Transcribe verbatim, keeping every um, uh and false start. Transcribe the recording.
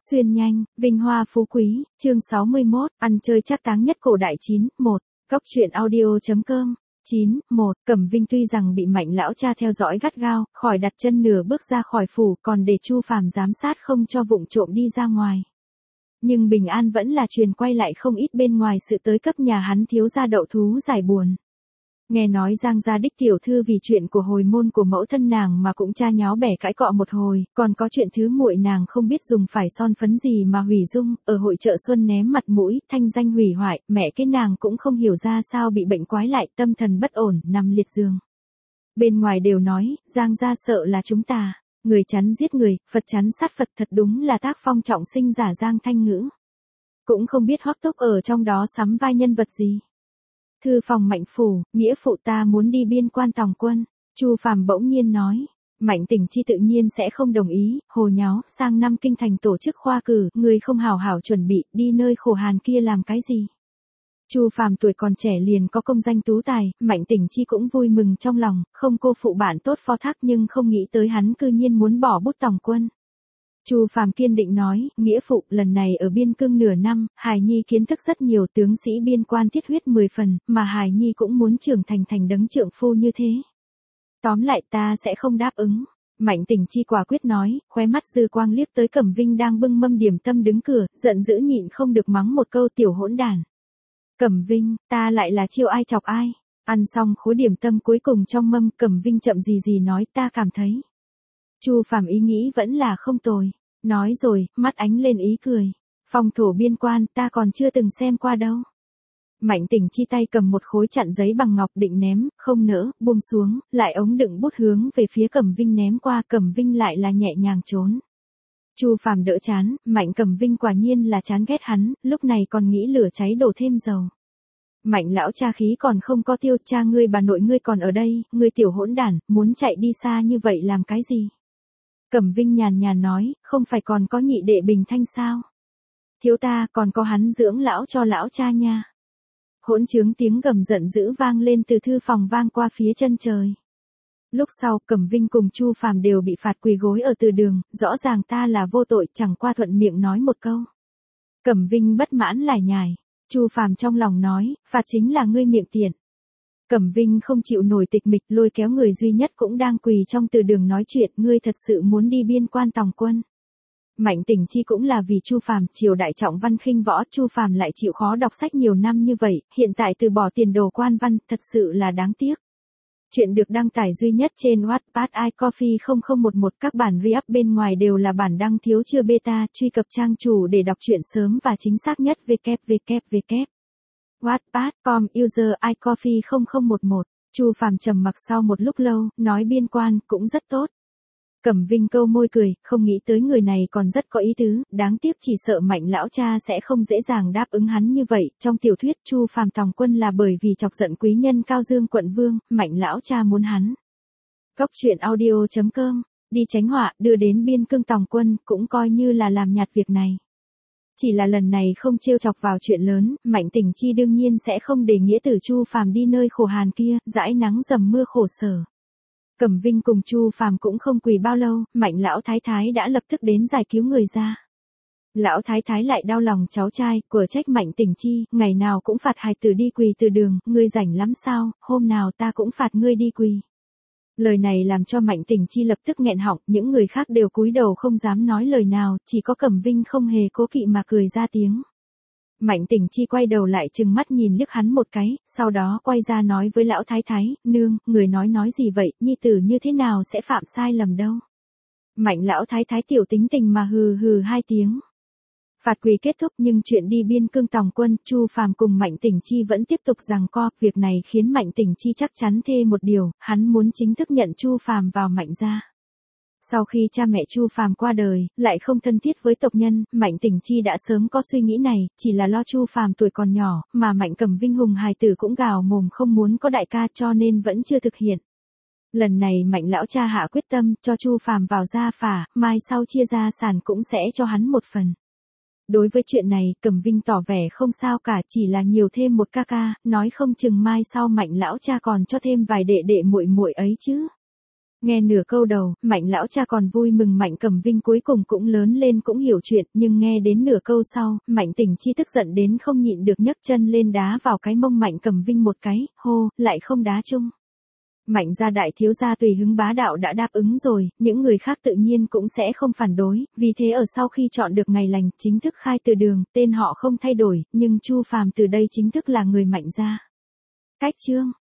Xuyên nhanh, vinh hoa phú quý, chương sáu mươi mốt, ăn chơi trác táng nhất cổ đại chín, một, cóc truyện audio.com, chín, một, Cẩm Vinh tuy rằng bị Mạnh lão cha theo dõi gắt gao, khỏi đặt chân nửa bước ra khỏi phủ, còn để Chu Phàm giám sát không cho vụng trộm đi ra ngoài. Nhưng bình an vẫn là truyền quay lại không ít bên ngoài sự tới cấp nhà hắn thiếu gia đậu thú giải buồn. Nghe nói Giang gia đích tiểu thư vì chuyện của hồi môn của mẫu thân nàng mà cũng cha nháo bẻ cãi cọ một hồi, còn có chuyện thứ muội nàng không biết dùng phải son phấn gì mà hủy dung, ở hội chợ xuân ném mặt mũi, thanh danh hủy hoại, mẹ cái nàng cũng không hiểu ra sao bị bệnh quái lại, tâm thần bất ổn, nằm liệt giường. Bên ngoài đều nói, Giang gia sợ là chúng ta, người chắn giết người, Phật chắn sát Phật, thật đúng là tác phong trọng sinh giả Giang Thanh Ngữ. Cũng không biết Hoắc Túc ở trong đó sắm vai nhân vật gì. Thư phòng Mạnh phủ, nghĩa phụ ta muốn đi biên quan tòng quân. Chu Phàm bỗng nhiên nói. Mạnh Tỉnh Chi tự nhiên sẽ không đồng ý, hồ nháo, sang năm kinh thành tổ chức khoa cử, người không hảo hảo chuẩn bị, đi nơi khổ hàn kia làm cái gì. Chu Phàm tuổi còn trẻ liền có công danh tú tài, Mạnh Tỉnh Chi cũng vui mừng trong lòng, không cô phụ bạn tốt phó thác nhưng không nghĩ tới hắn cư nhiên muốn bỏ bút tòng quân. Chu Phàm kiên định nói, nghĩa phụ, lần này ở biên cương nửa năm, Hải Nhi kiến thức rất nhiều, tướng sĩ biên quan thiết huyết mười phần, mà Hải Nhi cũng muốn trưởng thành thành đấng trượng phu như thế. Tóm lại ta sẽ không đáp ứng. Mạnh Tỉnh Chi quả quyết nói, khóe mắt dư quang liếc tới Cẩm Vinh đang bưng mâm điểm tâm đứng cửa, giận dữ nhịn không được mắng một câu tiểu hỗn đản. Cẩm Vinh, ta lại là chiêu ai chọc ai. Ăn xong khối điểm tâm cuối cùng trong mâm, Cẩm Vinh chậm gì gì nói, ta cảm thấy. Chu Phàm ý nghĩ vẫn là không tồi. Nói rồi, mắt ánh lên ý cười. Phong thổ biên quan, ta còn chưa từng xem qua đâu. Mạnh Tỉnh Chi tay cầm một khối chặn giấy bằng ngọc định ném, không nỡ, buông xuống, lại ống đựng bút hướng về phía Cẩm Vinh ném qua, Cẩm Vinh lại là nhẹ nhàng trốn. Chu Phàm đỡ chán, Mạnh Cẩm Vinh quả nhiên là chán ghét hắn, lúc này còn nghĩ lửa cháy đổ thêm dầu. Mạnh lão cha khí còn không có tiêu, cha ngươi bà nội ngươi còn ở đây, ngươi tiểu hỗn đản, muốn chạy đi xa như vậy làm cái gì? Cẩm Vinh nhàn nhàn nói, không phải còn có nhị đệ Bình Thanh sao? Thiếu ta còn có hắn dưỡng lão cho lão cha nha. Hỗn trướng tiếng gầm giận dữ vang lên từ thư phòng vang qua phía chân trời. Lúc sau, Cẩm Vinh cùng Chu Phàm đều bị phạt quỳ gối ở từ đường, rõ ràng ta là vô tội, chẳng qua thuận miệng nói một câu. Cẩm Vinh bất mãn lải nhải, Chu Phàm trong lòng nói, phạt chính là ngươi miệng tiện. Cẩm Vinh không chịu nổi tịch mịch, lôi kéo người duy nhất cũng đang quỳ trong từ đường nói chuyện, ngươi thật sự muốn đi biên quan tòng quân. Mạnh Tỉnh Chi cũng là vì Chu Phàm, triều đại trọng văn khinh võ, Chu Phàm lại chịu khó đọc sách nhiều năm như vậy, hiện tại từ bỏ tiền đồ quan văn, thật sự là đáng tiếc. Chuyện được đăng tải duy nhất trên Wattpad iCoffee không không một một, các bản re-up bên ngoài đều là bản đăng thiếu chưa beta, truy cập trang chủ để đọc truyện sớm và chính xác nhất w w w Wattpad chấm com user iCoffee không không một một. Chu Phàm trầm mặc sau một lúc lâu, nói biên quan cũng rất tốt. Cẩm Vinh câu môi cười, không nghĩ tới người này còn rất có ý tứ, đáng tiếc chỉ sợ Mạnh lão cha sẽ không dễ dàng đáp ứng hắn như vậy. Trong tiểu thuyết Chu Phàm tòng quân là bởi vì chọc giận quý nhân Cao Dương quận vương, Mạnh lão cha muốn hắn. Cóc truyện audio.com, đi tránh họa, đưa đến biên cương tòng quân, cũng coi như là làm nhạt việc này. Chỉ là lần này không trêu chọc vào chuyện lớn, Mạnh Tỉnh Chi đương nhiên sẽ không để nghĩa tử Chu Phàm đi nơi khổ hàn kia, dãi nắng dầm mưa khổ sở. Cẩm Vinh cùng Chu Phàm cũng không quỳ bao lâu, Mạnh lão thái thái đã lập tức đến giải cứu người ra. Lão thái thái lại đau lòng cháu trai, của trách Mạnh Tỉnh Chi, ngày nào cũng phạt hài tử đi quỳ từ đường, ngươi rảnh lắm sao, hôm nào ta cũng phạt ngươi đi quỳ. Lời này làm cho Mạnh Tỉnh Chi lập tức nghẹn họng, những người khác đều cúi đầu không dám nói lời nào, chỉ có Cẩm Vinh không hề cố kỵ mà cười ra tiếng. Mạnh Tỉnh Chi quay đầu lại trừng mắt nhìn liếc hắn một cái, sau đó quay ra nói với lão thái thái, nương, người nói nói gì vậy, nhi tử như thế nào sẽ phạm sai lầm đâu. Mạnh lão thái thái tiểu tính tình mà hừ hừ hai tiếng. Phạt quỳ kết thúc nhưng chuyện đi biên cương tòng quân, Chu Phàm cùng Mạnh Tỉnh Chi vẫn tiếp tục giằng co, việc này khiến Mạnh Tỉnh Chi chắc chắn thề một điều, hắn muốn chính thức nhận Chu Phàm vào Mạnh gia. Sau khi cha mẹ Chu Phàm qua đời, lại không thân thiết với tộc nhân, Mạnh Tỉnh Chi đã sớm có suy nghĩ này, chỉ là lo Chu Phàm tuổi còn nhỏ, mà Mạnh Cẩm Vinh hùng hài tử cũng gào mồm không muốn có đại ca cho nên vẫn chưa thực hiện. Lần này Mạnh lão cha hạ quyết tâm cho Chu Phàm vào gia phả, mai sau chia gia sản cũng sẽ cho hắn một phần. Đối với chuyện này, Cẩm Vinh tỏ vẻ không sao cả, chỉ là nhiều thêm một ca ca, nói không chừng mai sau Mạnh lão cha còn cho thêm vài đệ đệ muội muội ấy chứ. Nghe nửa câu đầu, Mạnh lão cha còn vui mừng Mạnh Cẩm Vinh cuối cùng cũng lớn lên cũng hiểu chuyện, nhưng nghe đến nửa câu sau, Mạnh Tỉnh Chi tức giận đến không nhịn được nhấc chân lên đá vào cái mông Mạnh Cẩm Vinh một cái, hô, lại không đá chung. Mạnh gia đại thiếu gia tùy hứng bá đạo đã đáp ứng rồi, những người khác tự nhiên cũng sẽ không phản đối, vì thế ở sau khi chọn được ngày lành, chính thức khai từ đường, tên họ không thay đổi, nhưng Chu Phàm từ đây chính thức là người Mạnh gia. Cách chương